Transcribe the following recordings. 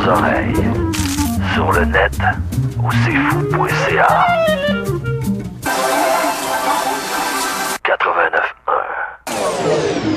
oreilles. Sur le net ou cfou.ca. 89.1.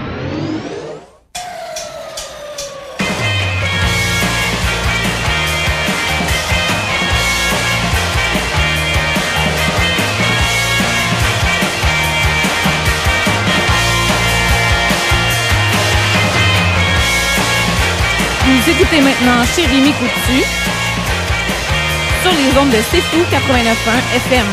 Vous écoutez maintenant Chérie Coutu sur les ondes de C'est Fou 89.1 FM.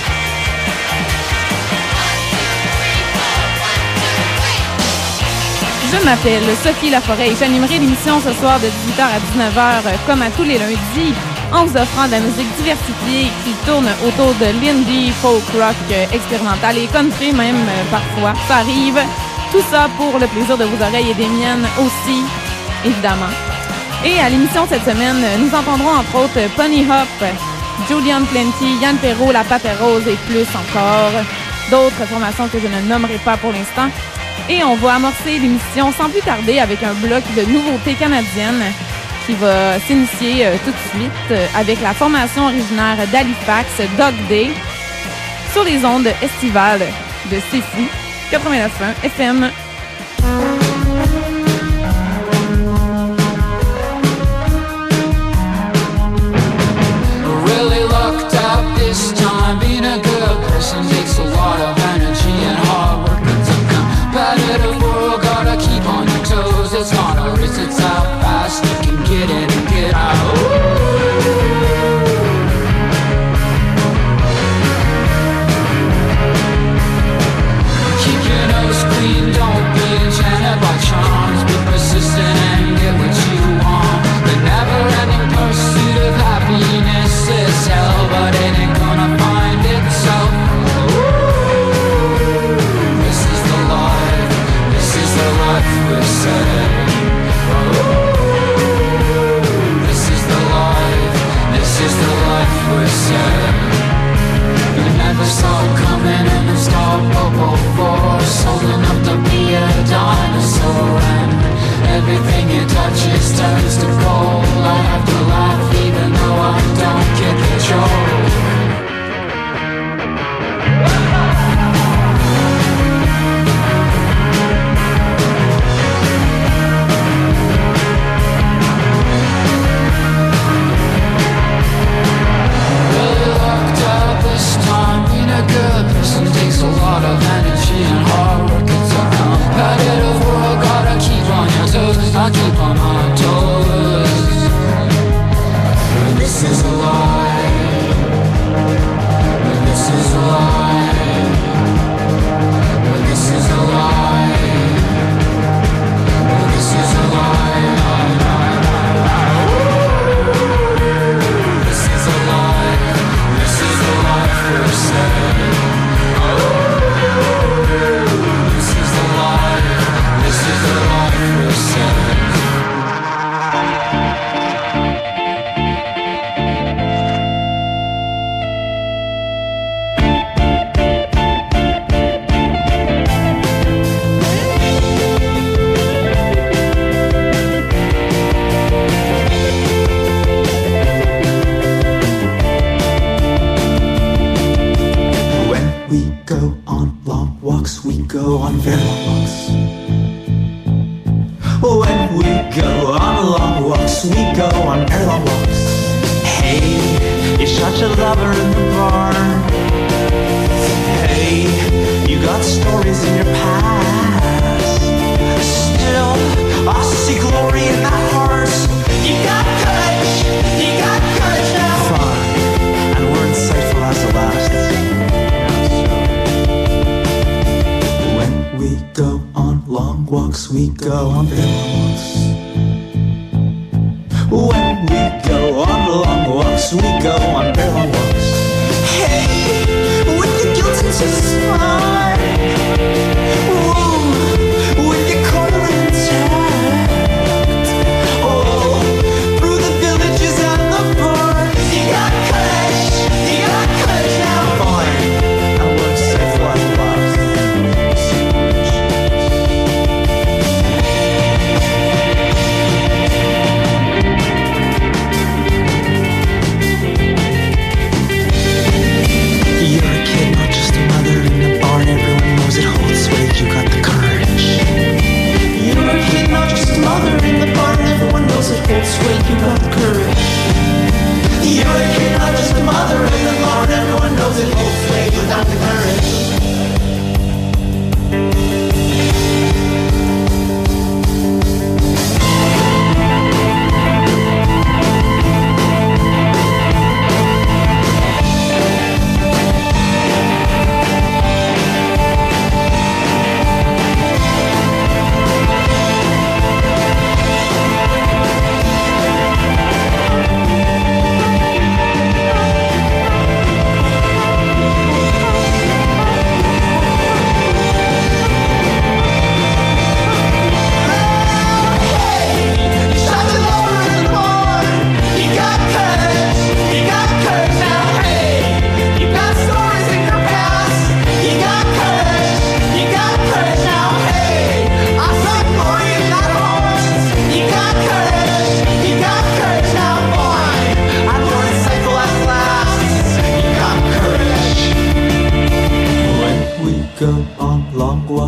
Je m'appelle Sophie Laforêt et j'animerai l'émission ce soir de 18h à 19h comme à tous les lundis en vous offrant de la musique diversifiée qui tourne autour de l'indie, folk rock expérimental et country même parfois. Ça arrive. Tout ça pour le plaisir de vos oreilles et des miennes aussi, évidemment. Et à l'émission cette semaine, nous entendrons entre autres Pony Hop, Julian Plenty, Yann Perrault, La Pâte Rose et plus encore. D'autres formations que je ne nommerai pas pour l'instant. Et on va amorcer l'émission sans plus tarder avec un bloc de nouveautés canadiennes qui va s'initier tout de suite avec la formation originaire d'Halifax, Dog Day, sur les ondes estivales de C'est Fou 89.1 FM. This time being a good person takes a lot of energy and hard work. It's a competitive world, gotta keep on your toes. It's not a race, it's how fast you can get in and get out. Keep your nose clean, don't be enchanted by charms. Be persistent and get what you want. The never-ending pursuit of happiness is hell, but it ain't gonna find itself. Ooh, this is the life we're setting. Ooh, this is the life we're setting. You never saw it coming, an unstoppable force, old enough to be a dinosaur, and everything it touches turns to gold. I have to laugh even though I don't get control. A good person takes a lot of energy and hard work. It's a competitive world, gotta keep on your toes. I keep on my toes. This is a lie. This is a lie. This is a lie. This is a lie. This is a lie. This is a life we're setting. We go on very long walks. When we go on long walks, we go on very long walks. Hey, you're such a lover in the bar. Hey, you got stories in your past. Still, I see glory in that heart. You got courage now. Fun, and we're insightful as the last. We go on long walks, we go on very long walks. When we go on long walks, we go on very long walks. Hey, with the guilt into smile. Ooh, with your coil intact. Oh, through the villages and the bars. You got courage now. Fine, I won't say fly last.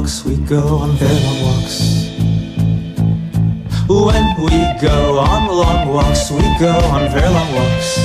walks, we go on very long walks. When we go on long walks, we go on very long walks.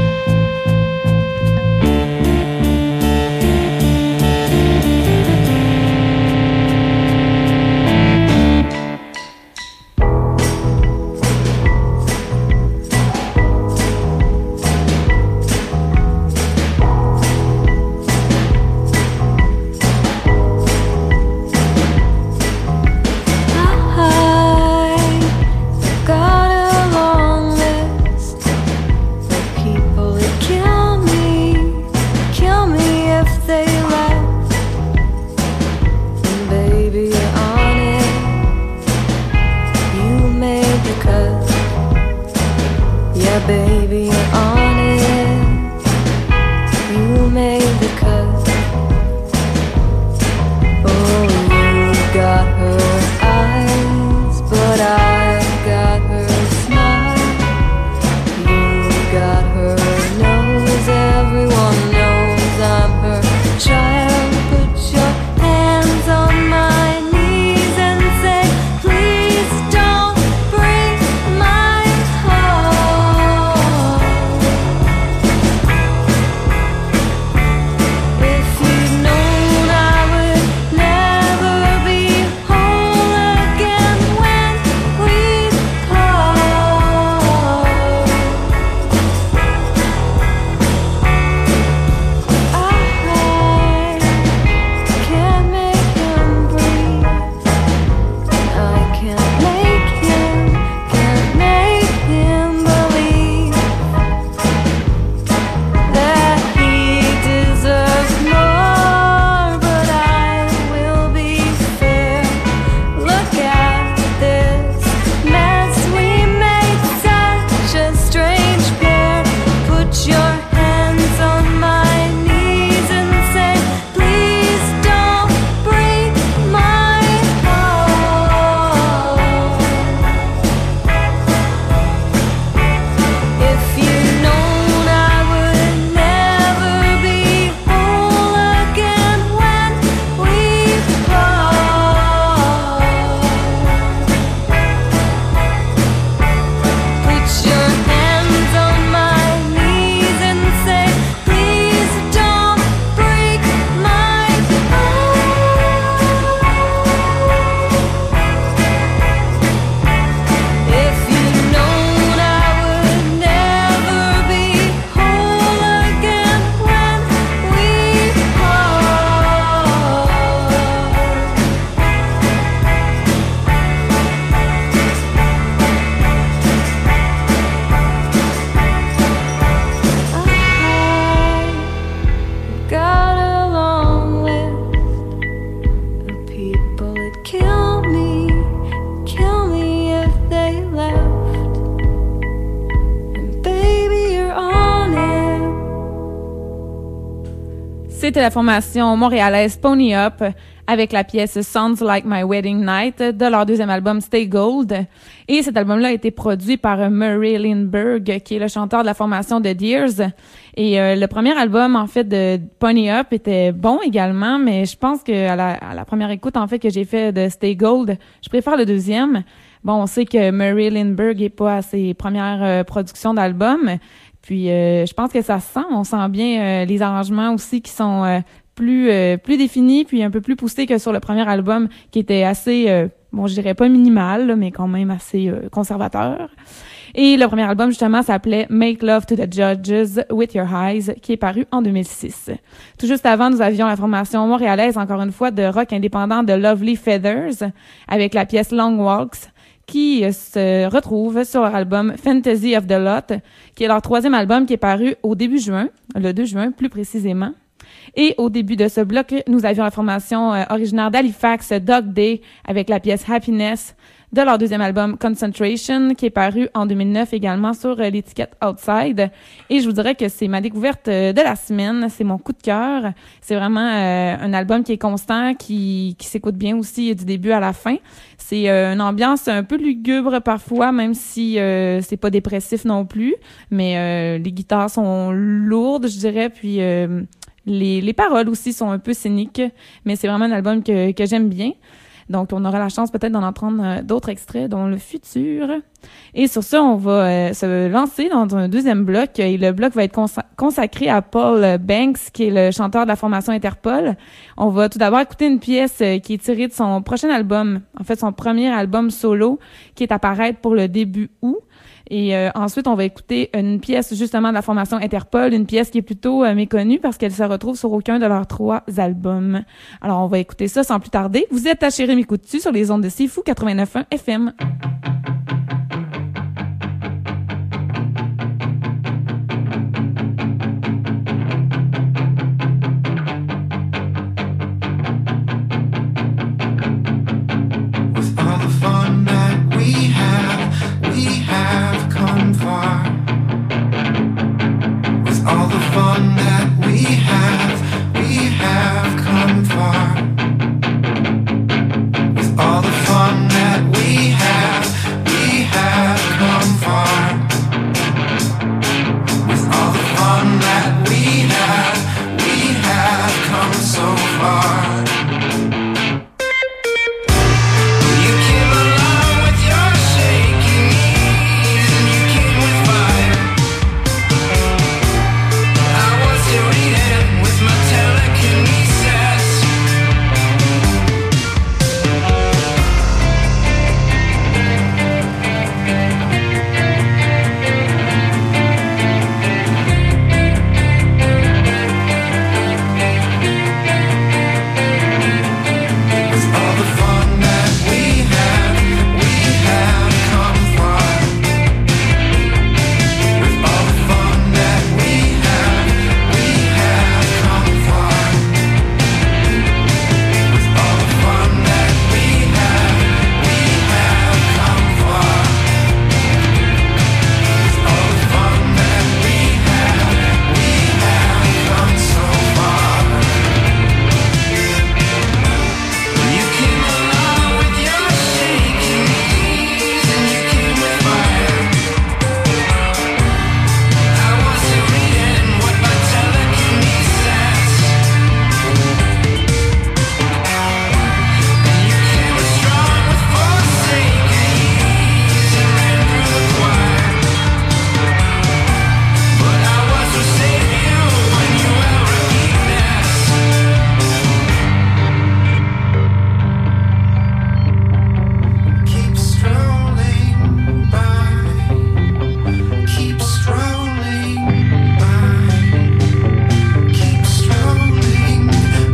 C'était la formation montréalaise Pony Up avec la pièce Sounds Like My Wedding Night de leur deuxième album Stay Gold. Et cet album-là a été produit par Murray Lindbergh, qui est le chanteur de la formation The Deers. Et le premier album, en fait, de Pony Up était bon également, mais je pense que à la première écoute, en fait, que j'ai fait de Stay Gold, je préfère le deuxième. Bon, on sait que Murray Lindbergh est pas à ses premières productions d'albums. Puis je pense que ça se sent, on sent bien les arrangements aussi qui sont plus définis, puis un peu plus poussés que sur le premier album qui était assez, bon je dirais pas minimal, là, mais quand même assez conservateur. Et le premier album justement s'appelait Make Love to the Judges with Your Eyes, qui est paru en 2006. Tout juste avant, nous avions la formation montréalaise, encore une fois, de rock indépendant de Lovely Feathers, avec la pièce Long Walks, qui se retrouve sur leur album Fantasy of the Lot, qui est leur troisième album qui est paru au début juin, le 2 juin plus précisément. Et au début de ce bloc, nous avions la formation originaire d'Halifax, Dog Day, avec la pièce Happiness de leur deuxième album Concentration, qui est paru en 2009 également sur l'étiquette Outside. Et je vous dirais que c'est ma découverte de la semaine, c'est mon coup de cœur. C'est vraiment un album qui est constant, qui s'écoute bien aussi du début à la fin. C'est une ambiance un peu lugubre parfois, même si c'est pas dépressif non plus, mais les guitares sont lourdes, je dirais, puis Les paroles aussi sont un peu cyniques, mais c'est vraiment un album que j'aime bien. Donc, on aura la chance peut-être d'en entendre d'autres extraits dans le futur. Et sur ça, on va se lancer dans un deuxième bloc. Et le bloc va être consacré à Paul Banks, qui est le chanteur de la formation Interpol. On va tout d'abord écouter une pièce qui est tirée de son prochain album, en fait son premier album solo, qui est à paraître pour le début août. Et ensuite, on va écouter une pièce justement de la formation Interpol, une pièce qui est plutôt méconnue parce qu'elle se retrouve sur aucun de leurs 3 albums. Alors, on va écouter ça sans plus tarder. Vous êtes à Chérie Coutu sur les ondes de C'est Fou 89.1 FM. All the fun that we have come far. With all the fun that we have come far. With all the fun that we have come so far. You came along with your shaking knees and you came with fire. I was your reading with my telekinesis. With all the fun that we have come far. With all the fun that we have come far. With all the fun that we have come far. With all the fun that we have come so far. You came along with your shaking knees and you came with fire. I was reading what my telekinesis. And you came strong with forsaken ease and ran through the choir. But I was to save you when you were a weakness. Keep strolling by. Keep strolling by. Keep strolling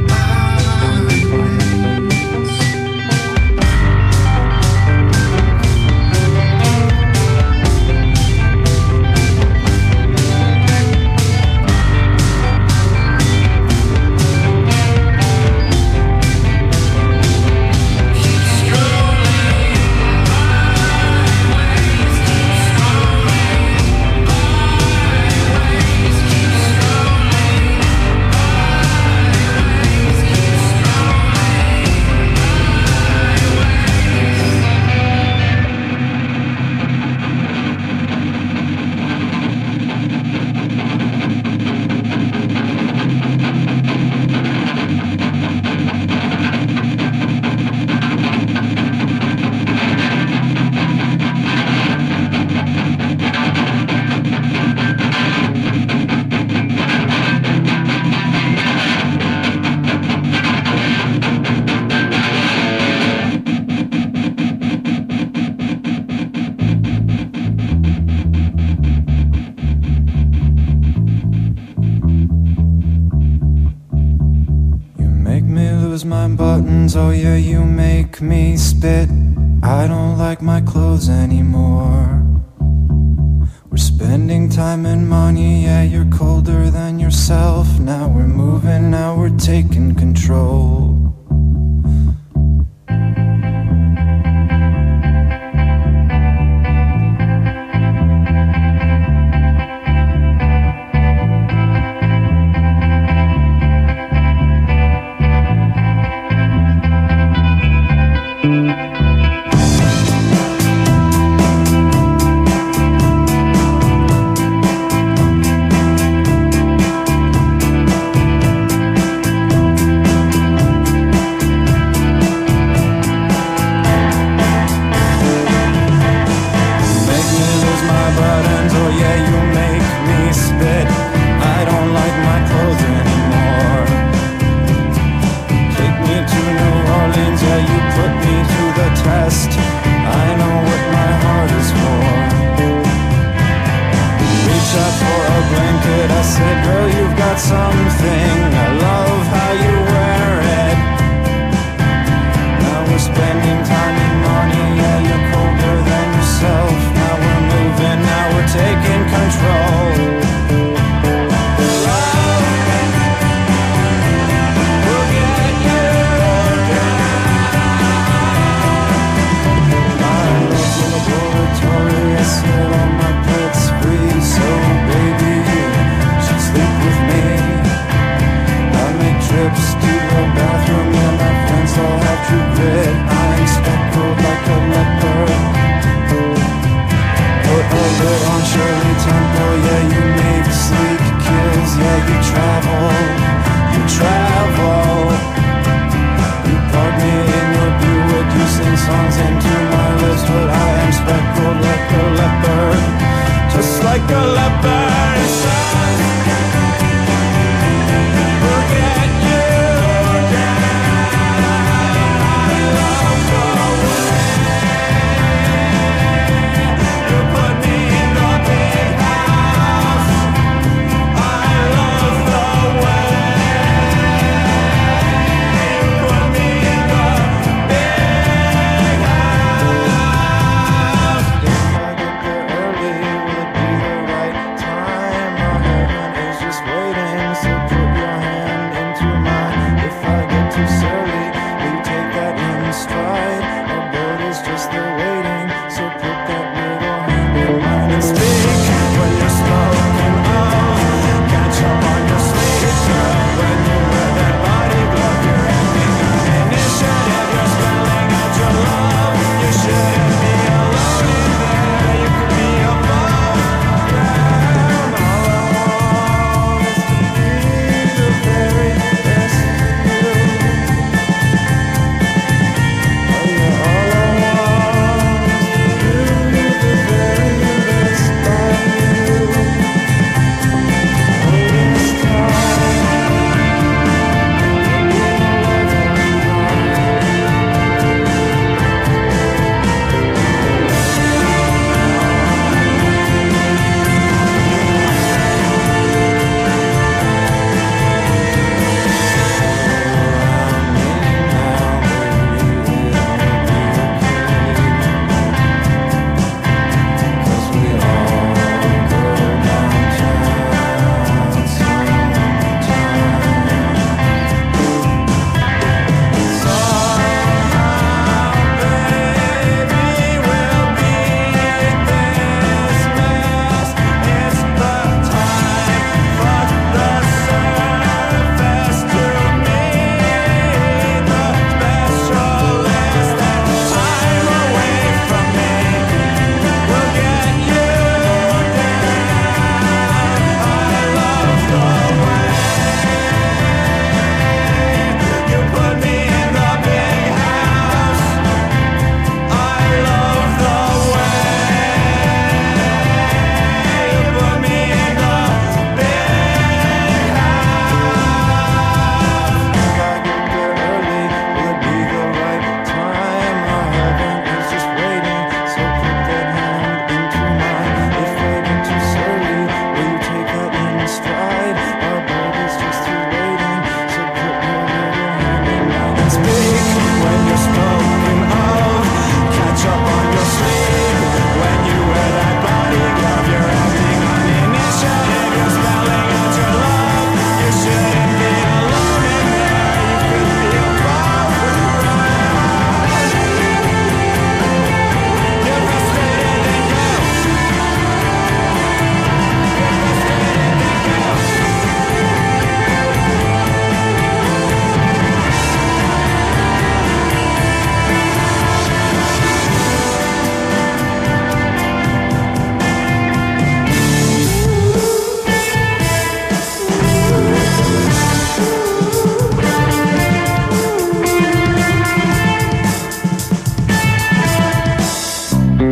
You make me lose my buttons, oh yeah, you make me spit. I don't like my clothes anymore. We're spending time and money, yeah, you're colder than yourself. Now we're moving, now we're taking control.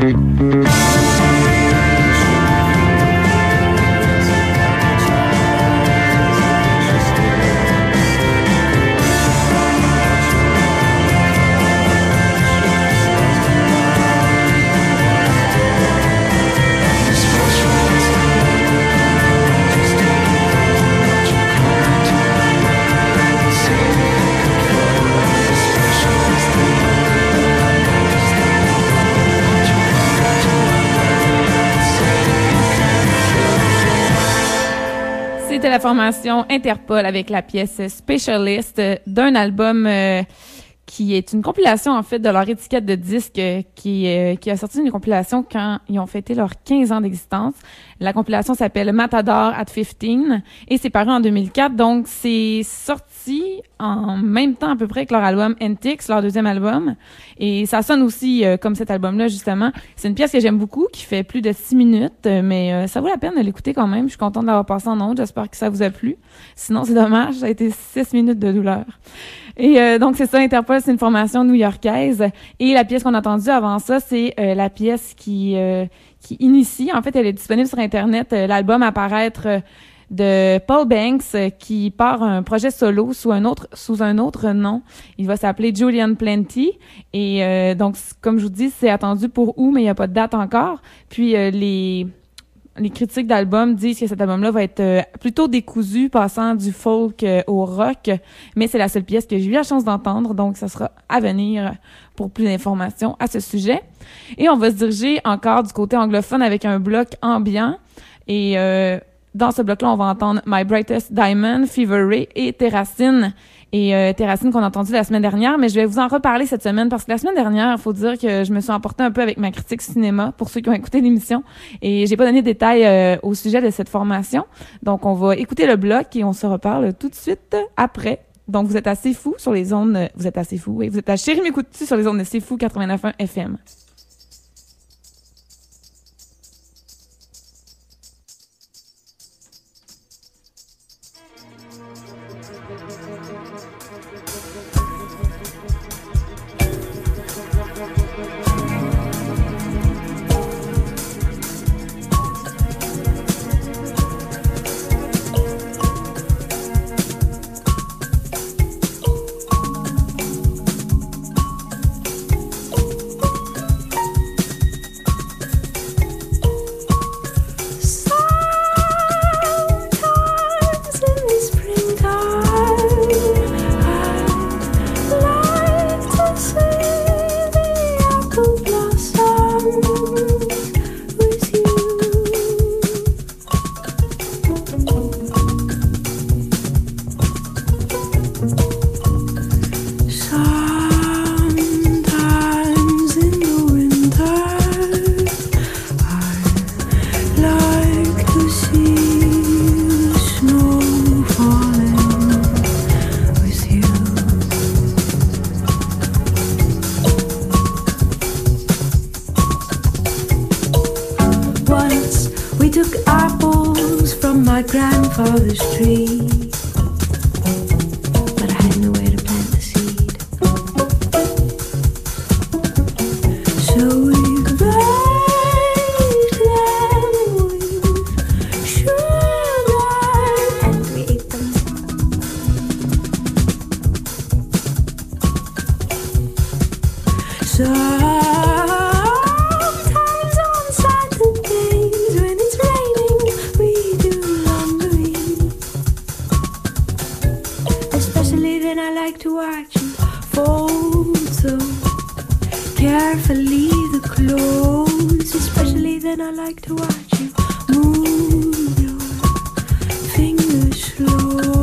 C'était la formation Interpol avec la pièce Specialist d'un album qui est une compilation, en fait, de leur étiquette de disque qui a sorti une compilation quand ils ont fêté leurs 15 ans d'existence. La compilation s'appelle Matador at 15 et c'est paru en 2004. Donc, c'est sorti en même temps à peu près que leur album Antics, leur deuxième album. Et ça sonne aussi comme cet album-là, justement. C'est une pièce que j'aime beaucoup, qui fait plus de 6 minutes, mais ça vaut la peine de l'écouter quand même. Je suis contente d'avoir passé en ondes. J'espère que ça vous a plu. Sinon, c'est dommage. Ça a été 6 minutes de douleur. Et donc, c'est ça, Interpol, c'est une formation new-yorkaise. Et la pièce qu'on a entendue avant ça, c'est la pièce qui initie. En fait, elle est disponible sur Internet. L'album à paraître de Paul Banks qui part un projet solo sous un autre nom. Il va s'appeler Julian Plenty. Et donc, comme je vous dis, c'est attendu pour août, mais il n'y a pas de date encore. Puis, les critiques d'album disent que cet album-là va être plutôt décousu, passant du folk au rock, mais c'est la seule pièce que j'ai eu la chance d'entendre, donc ça sera à venir pour plus d'informations à ce sujet. Et on va se diriger encore du côté anglophone avec un bloc ambiant, et dans ce bloc-là, on va entendre My Brightest Diamond, Fever Ray et Terracine. Et Terracine qu'on a entendu la semaine dernière, mais je vais vous en reparler cette semaine parce que la semaine dernière, il faut dire que je me suis emportée un peu avec ma critique cinéma pour ceux qui ont écouté l'émission et j'ai pas donné de détails au sujet de cette formation. Donc on va écouter le bloc et on se reparle tout de suite après. Donc vous êtes assez fous sur les ondes, vous êtes assez fous, oui, vous êtes à Chérie m'écoute-tu sur les ondes de C'est Fou 89.1 FM. Grandfather's tree, but I had nowhere to plant the seed. So we baked them with sugar and we ate them. Sometimes on Saturdays when it's raining, we do laundry. Especially then I like to watch you fold so carefully the clothes. Especially then I like to watch you move your fingers slow.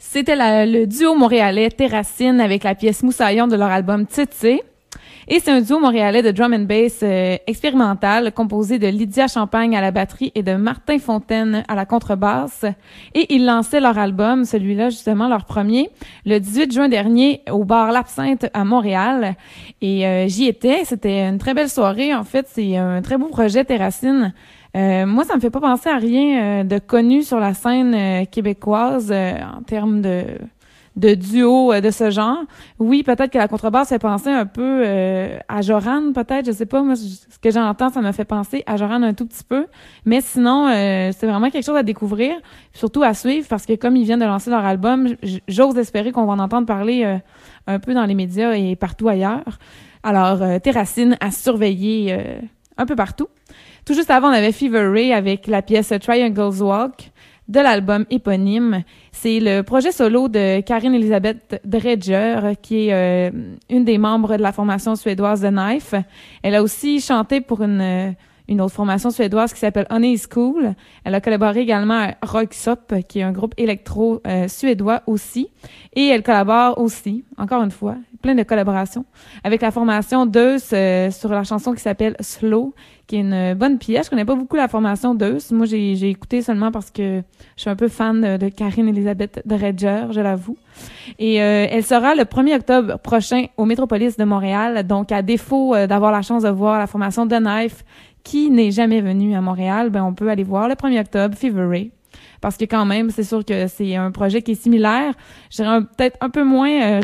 C'était le duo montréalais Terracine avec la pièce Moussaillon de leur album Tsitsé. Et c'est un duo montréalais de drum and bass expérimental composé de Lydia Champagne à la batterie et de Martin Fontaine à la contrebasse. Et ils lançaient leur album, celui-là justement, leur premier, le 18 juin dernier au bar L'Absinthe à Montréal. Et j'y étais, c'était une très belle soirée. En fait, c'est un très beau projet Terracine. Moi, ça me fait pas penser à rien de connu sur la scène québécoise en termes de duo de ce genre. Oui, peut-être que la contrebasse fait penser un peu à Joran, peut-être, je sais pas. Moi, ce que j'entends, ça me fait penser à Joran un tout petit peu. Mais sinon, c'est vraiment quelque chose à découvrir, surtout à suivre, parce que comme ils viennent de lancer leur album, j'ose espérer qu'on va en entendre parler un peu dans les médias et partout ailleurs. Alors, Terracine à surveiller un peu partout. Tout juste avant, on avait Fever Ray avec la pièce Triangles Walk de l'album éponyme. C'est le projet solo de Karin Elisabeth Dredger, qui est une des membres de la formation suédoise The Knife. Elle a aussi chanté pour une autre formation suédoise qui s'appelle Honey is Cool. Elle a collaboré également à Rocksop, qui est un groupe électro suédois aussi. Et elle collabore aussi, encore une fois, plein de collaborations, avec la formation Deus sur la chanson qui s'appelle Slow, qui est une bonne pièce. Je connais pas beaucoup la formation Deus. Moi, j'ai écouté seulement parce que je suis un peu fan de Karin Elisabeth Dredger, je l'avoue. Et elle sera le 1er octobre prochain au Métropolis de Montréal. Donc, à défaut d'avoir la chance de voir la formation The Knife, qui n'est jamais venue à Montréal, ben on peut aller voir le 1er octobre Fever Ray. Parce que quand même, c'est sûr que c'est un projet qui est similaire. Je dirais peut-être un peu moins,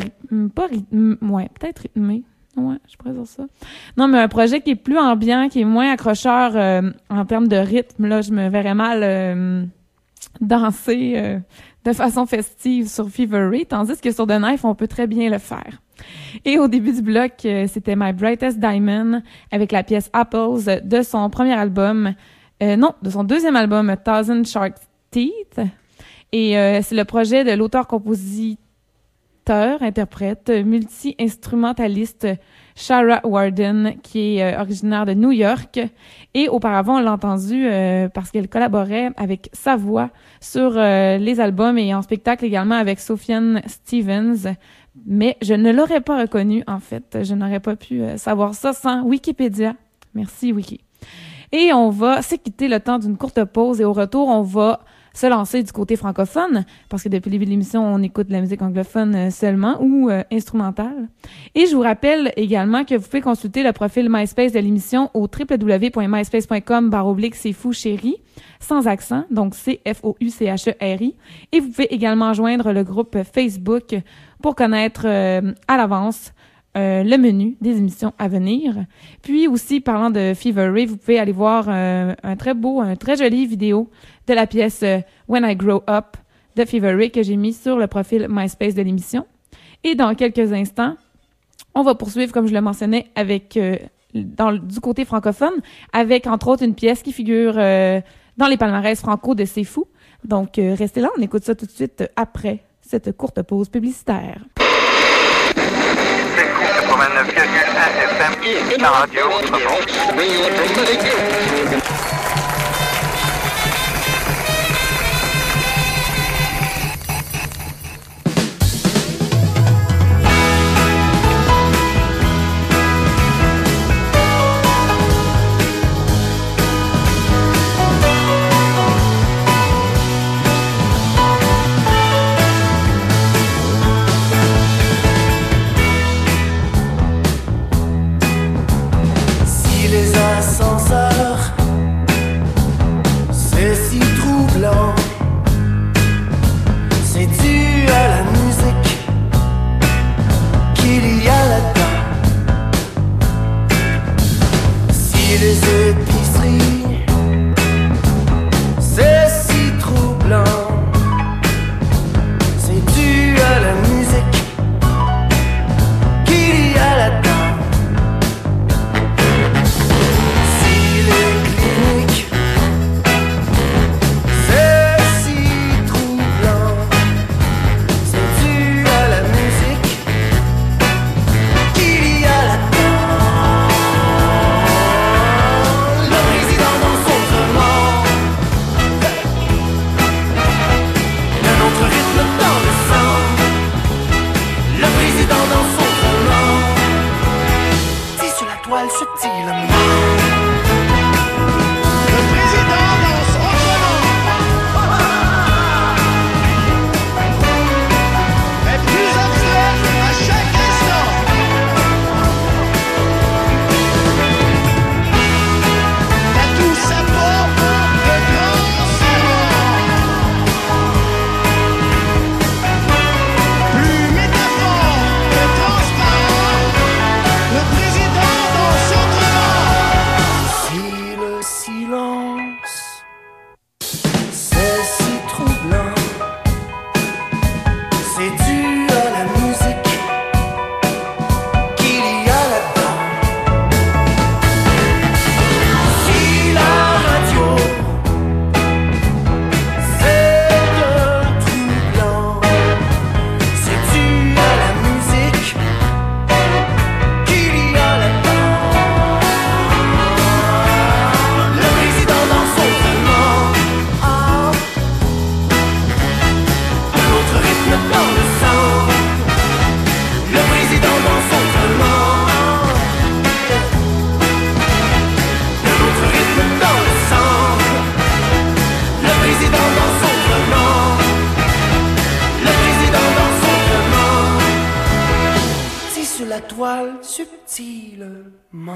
peut-être rythmé. Ouais, je pourrais dire ça. Non, mais un projet qui est plus ambiant, qui est moins accrocheur en termes de rythme. Là, je me verrais mal danser de façon festive sur Fever Ray, tandis que sur The Knife, on peut très bien le faire. Et au début du bloc, c'était My Brightest Diamond avec la pièce Apples de son premier album, de son deuxième album, Thousand Shark Teeth. Et c'est le projet de l'auteur-compositeur, interprète, multi-instrumentaliste Shara Warden, qui est originaire de New York. Et auparavant, on l'a entendu parce qu'elle collaborait avec sa voix sur les albums et en spectacle également avec Sufjan Stevens. Mais je ne l'aurais pas reconnu, en fait. Je n'aurais pas pu savoir ça sans Wikipédia. Merci, Wiki. Et on va s'équitter le temps d'une courte pause et au retour, on va se lancer du côté francophone, parce que depuis le début de l'émission, on écoute de la musique anglophone seulement ou instrumentale. Et je vous rappelle également que vous pouvez consulter le profil MySpace de l'émission au www.myspace.com/c'est fou chéri, sans accent, donc CFOUCHERI. Et vous pouvez également joindre le groupe Facebook pour connaître à l'avance le menu des émissions à venir. Puis aussi, parlant de Fever Ray, vous pouvez aller voir un très joli vidéo de la pièce When I Grow Up de Fever Ray que j'ai mis sur le profil MySpace de l'émission. Et dans quelques instants, on va poursuivre, comme je le mentionnais, avec du côté francophone, avec entre autres une pièce qui figure dans les palmarès franco de C'est Fou. Donc, restez là, on écoute ça tout de suite après cette courte pause publicitaire. C'est fou, 89,1 FM, la radio autrement. C'est si troublant, c'est dû à la musique qu'il y a là-dedans. Si les épiceries, c'est si troublant, c'est dû à la musique qu'il y a là-dedans. étoile subtilement.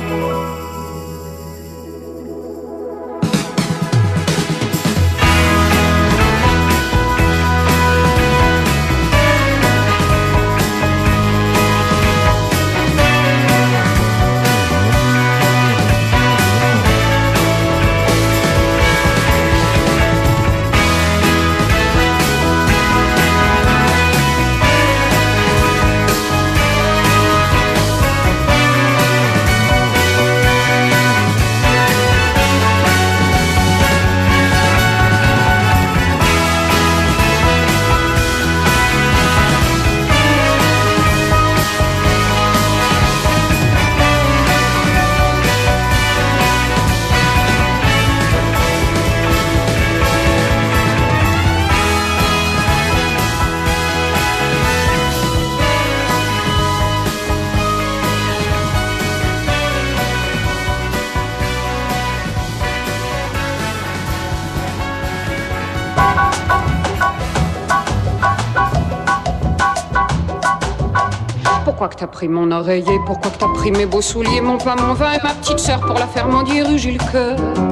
Pourquoi que t'as pris mon oreiller? Pourquoi que t'as pris mes beaux souliers, mon pain, mon vin et ma petite sœur pour la faire mendier rue Jules Coeur?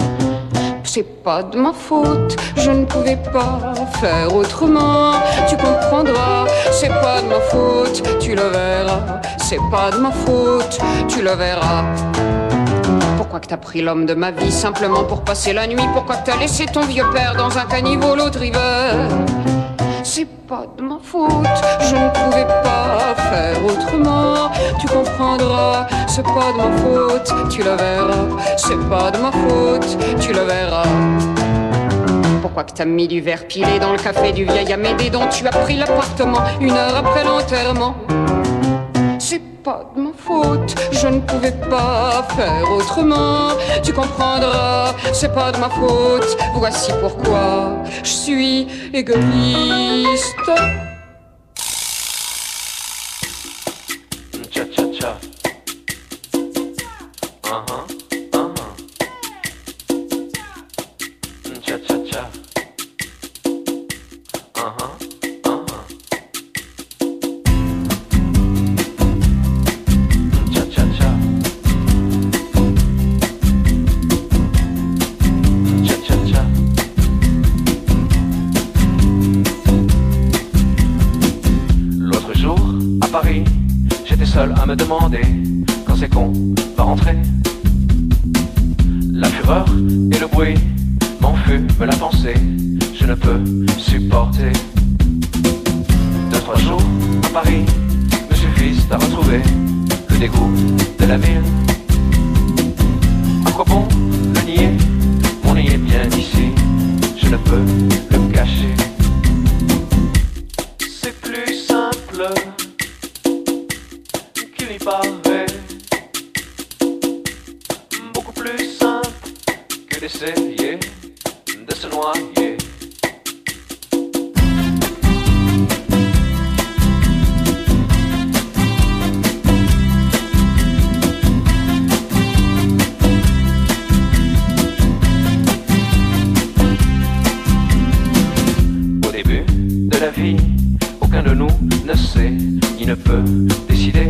C'est pas de ma faute, je ne pouvais pas faire autrement. Tu comprendras, c'est pas de ma faute, tu le verras. C'est pas de ma faute, tu le verras. Pourquoi que t'as pris l'homme de ma vie simplement pour passer la nuit? Pourquoi que t'as laissé ton vieux père dans un caniveau l'autre hiver? C'est pas de ma faute, je ne pouvais pas faire autrement. Tu comprendras, c'est pas de ma faute, tu le verras. C'est pas de ma faute, tu le verras. Pourquoi que t'as mis du verre pilé dans le café du vieil Amédée dont tu as pris l'appartement 1 heure après l'enterrement? C'est pas de ma faute, je ne pouvais pas faire autrement. Tu comprendras, c'est pas de ma faute. Voici pourquoi je suis égoïste. Cha-cha-cha. Cha-cha-cha. Seul à me demander quand c'est qu'on va rentrer. La fureur et le bruit m'enfument la pensée. Je ne peux supporter. 2-3 jours à Paris me suffisent à retrouver le dégoût de la ville. À quoi bon le nier? On y est bien ici. Je ne peux le cacher. C'est plus simple qu'il y paraît, beaucoup plus simple que d'essayer de se noyer. Au début de la vie, aucun de nous ne sait, ni ne peut décider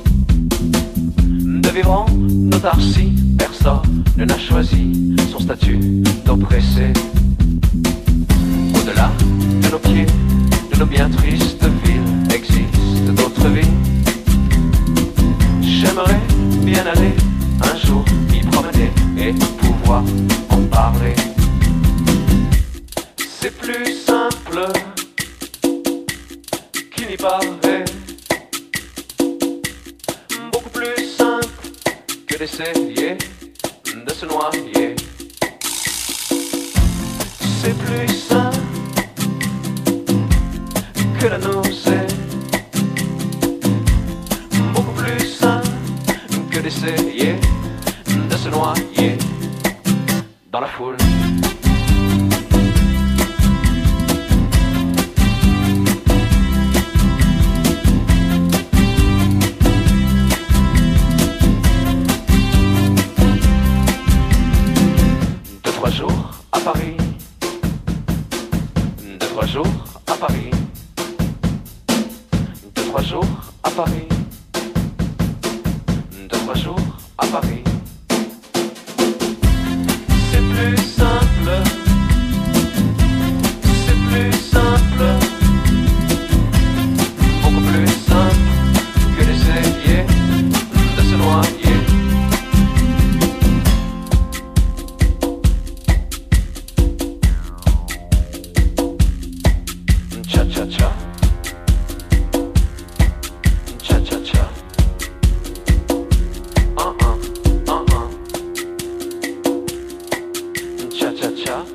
de vivre en autarcie. Personne ne n'a choisi son statut d'oppressé. Au-delà de nos pieds, de nos bien tristes villes, existent d'autres vies. J'aimerais bien aller un jour y promener et pouvoir en parler. C'est plus simple qu'il n'y paraît, beaucoup plus simple que d'essayer de se noyer. C'est plus simple que la nausée, beaucoup plus simple que d'essayer de se noyer dans la foule. Paris, 2-3 jours à Paris, 2-3 jours à Paris, un jour à Paris. C'est plus simple, c'est plus simple, beaucoup plus simple que d'essayer de se noyer. Cha-cha-cha, cha-cha-cha. Cha-cha-cha,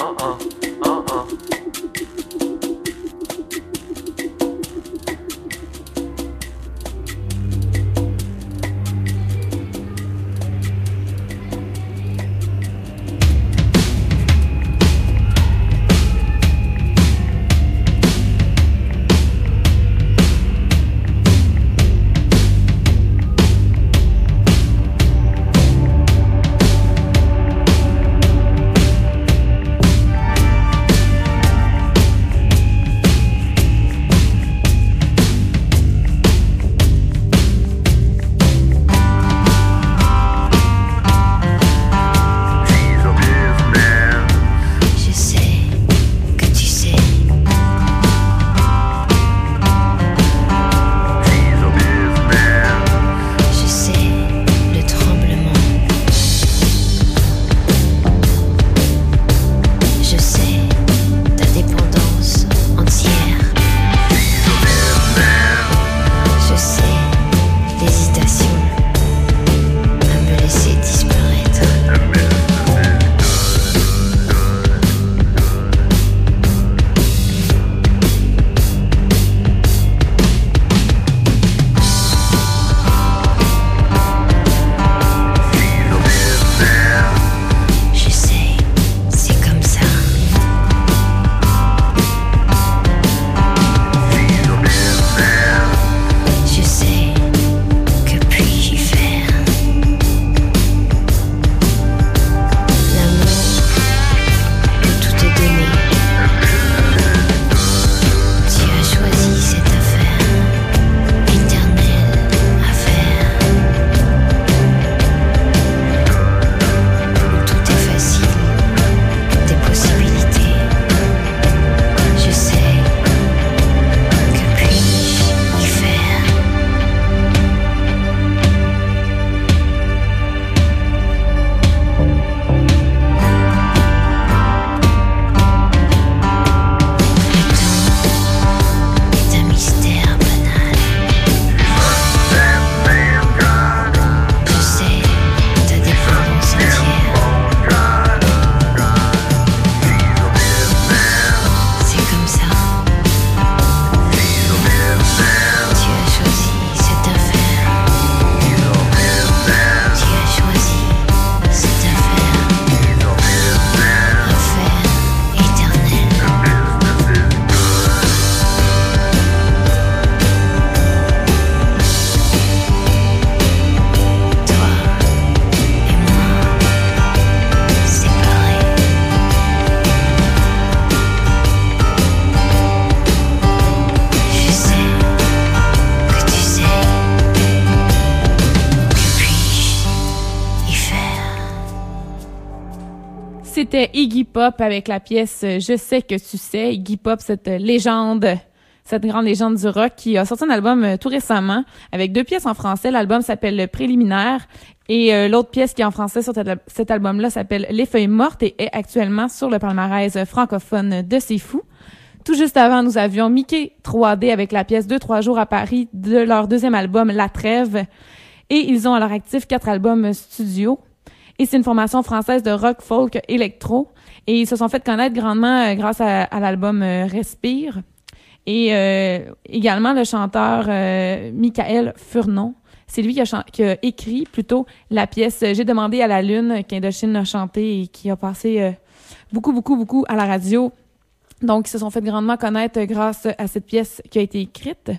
C'était Iggy Pop avec la pièce Je sais que tu sais. Iggy Pop, cette légende, cette grande légende du rock qui a sorti un album tout récemment avec 2 pièces en français. L'album s'appelle Le Préliminaire et l'autre pièce qui est en français sur cet album-là s'appelle Les Feuilles Mortes et est actuellement sur le palmarès francophone de C'est Fou. Tout juste avant, nous avions Mickey 3D avec la pièce 2-3 jours à Paris de leur 2e album La Trêve. Et ils ont à leur actif 4 albums studio. Et c'est une formation française de rock, folk, électro. Et ils se sont fait connaître grandement grâce à l'album Respire. Et également le chanteur Michael Furnon. C'est lui qui a écrit plutôt la pièce J'ai demandé à la lune qu'Indochine a chanté et qui a passé beaucoup à la radio. Donc, ils se sont fait grandement connaître grâce à cette pièce qui a été écrite.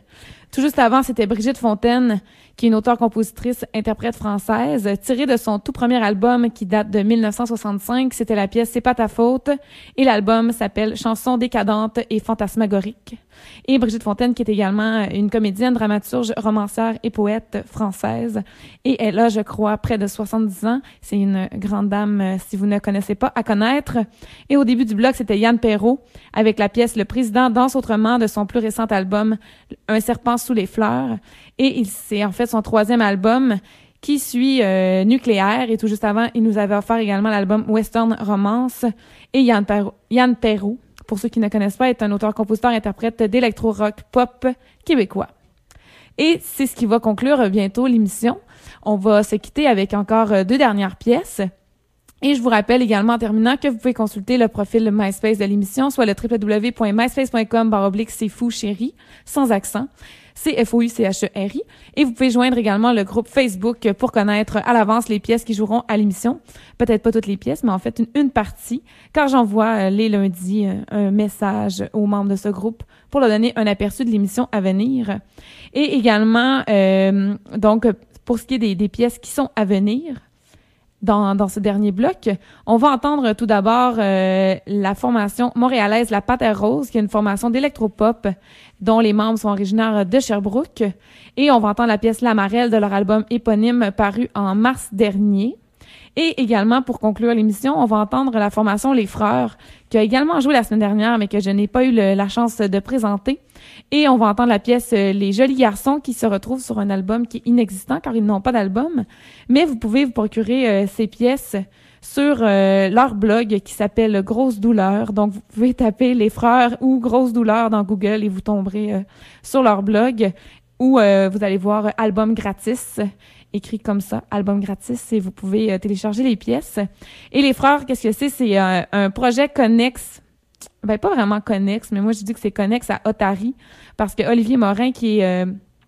Tout juste avant, c'était Brigitte Fontaine, qui est une auteure-compositrice, interprète française, tirée de son tout premier album qui date de 1965. C'était la pièce « C'est pas ta faute » et l'album s'appelle « Chansons décadentes et fantasmagoriques ». Et Brigitte Fontaine, qui est également une comédienne, dramaturge, romancière et poète française. Et elle a, je crois, près de 70 ans. C'est une grande dame, si vous ne connaissez pas, à connaître. Et au début du bloc, c'était Yann Perrault, avec la pièce « Le président danse autrement » de son plus récent album « Un serpent sous les fleurs ». Et c'est en fait son troisième album qui suit Nucléaire. Et tout juste avant, il nous avait offert également l'album Western Romance. Et Yann Perrault, pour ceux qui ne connaissent pas, est un auteur-compositeur-interprète d'électro-rock pop québécois. Et c'est ce qui va conclure bientôt l'émission. On va se quitter avec encore 2 dernières pièces. Et je vous rappelle également en terminant que vous pouvez consulter le profil MySpace de l'émission, soit le www.myspace.com/c'est fou chéri, sans accent, CFOUCHERI. Et vous pouvez joindre également le groupe Facebook pour connaître à l'avance les pièces qui joueront à l'émission. Peut-être pas toutes les pièces, mais en fait une partie, car j'envoie les lundis un message aux membres de ce groupe pour leur donner un aperçu de l'émission à venir. Et également, donc, pour ce qui est des pièces qui sont à venir, dans ce dernier bloc, on va entendre tout d'abord la formation montréalaise La Panthère Rose, qui est une formation d'électropop dont les membres sont originaires de Sherbrooke. Et on va entendre la pièce La Marelle de leur album éponyme paru en mars dernier. Et également, pour conclure l'émission, on va entendre la formation Les Frères, qui a également joué la semaine dernière, mais que je n'ai pas eu la chance de présenter. Et on va entendre la pièce Les Jolis Garçons, qui se retrouve sur un album qui est inexistant, car ils n'ont pas d'album. Mais vous pouvez vous procurer ces pièces sur leur blog qui s'appelle Grosse Douleur. Donc, vous pouvez taper Les Frères ou Grosse Douleur dans Google et vous tomberez sur leur blog, où vous allez voir album gratis, écrit comme ça, album gratis, et vous pouvez télécharger les pièces. Et Les Frères, qu'est-ce que c'est? C'est un projet connexe. Ben, pas vraiment connexe, mais moi, je dis que c'est connexe à Otari, parce que Olivier Morin, qui est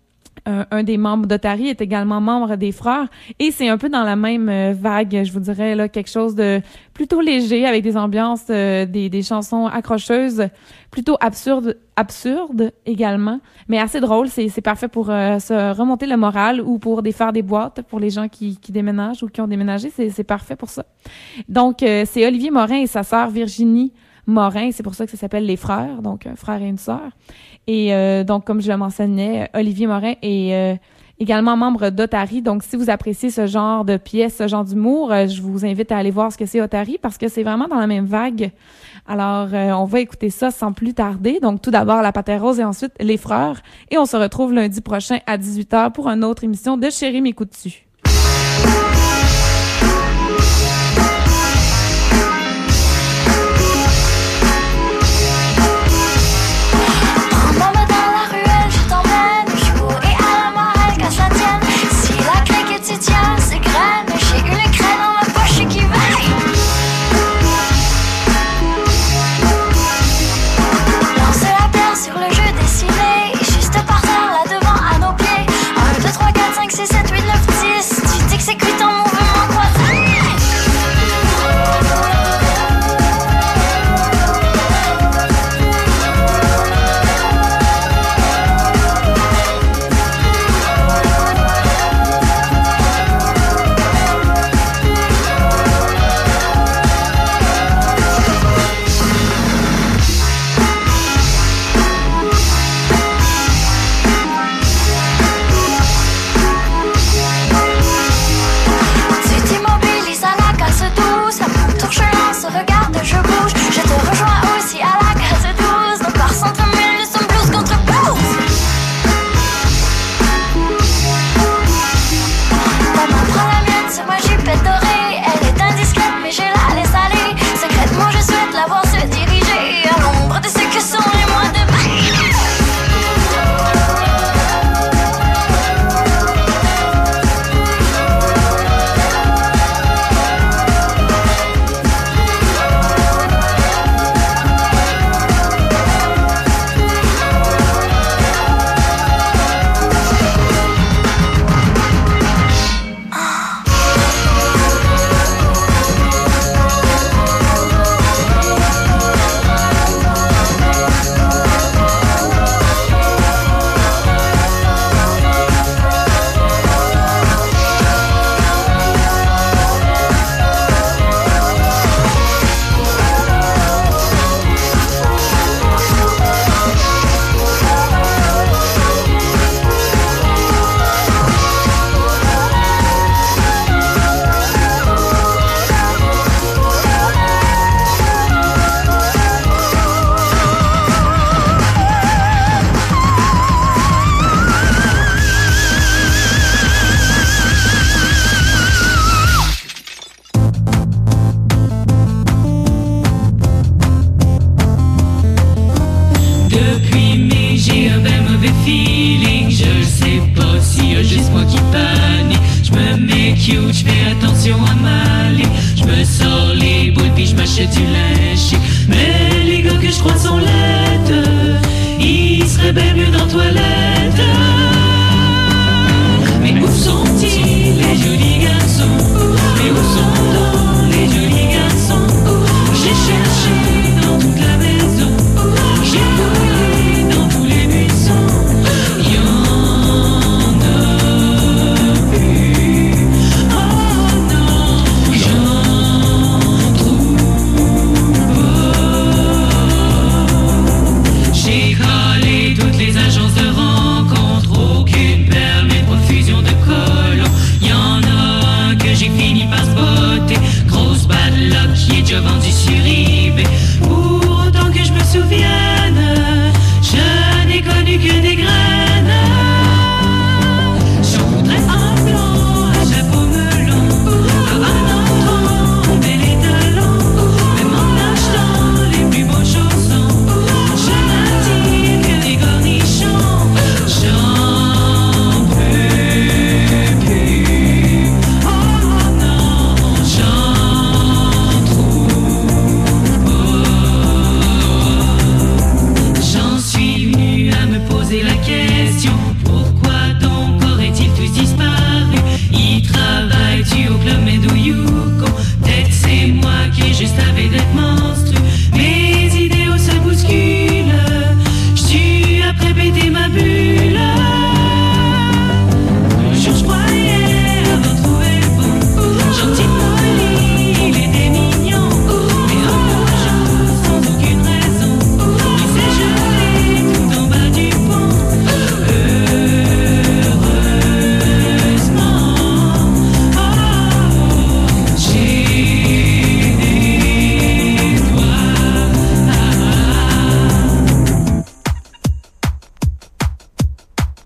un des membres d'Otari, est également membre des Frères, et c'est un peu dans la même vague, je vous dirais, là, quelque chose de plutôt léger, avec des ambiances, des chansons accrocheuses, plutôt absurdes également, mais assez drôle. C'est parfait pour se remonter le moral ou pour faire des boîtes pour les gens qui déménagent ou qui ont déménagé. C'est parfait pour ça. Donc, c'est Olivier Morin et sa sœur Virginie Morin. C'est pour ça que ça s'appelle Les Frères, donc un frère et une sœur. Et donc, comme je le mentionnais, Olivier Morin est également membre d'Otari. Donc, si vous appréciez ce genre de pièces, ce genre d'humour, je vous invite à aller voir ce que c'est Otari, parce que c'est vraiment dans la même vague. Alors, on va écouter ça sans plus tarder. Donc, tout d'abord, La Panthère Rose et ensuite Les Frères. Et on se retrouve lundi prochain à 18h pour une autre émission de Chérie m'écoute dessus. Juste par terre, là devant à nos pieds. 1, 2, 3, 4, 5, 6, 7, 8, 9, 10. cute, je fais attention à ma ligne. Je me sors les boules puis je m'achète du linge chic. Mais les gars que je crois sont laides, ils seraient bien mieux dans toilette. Mais où sont-ils les jolis garçons?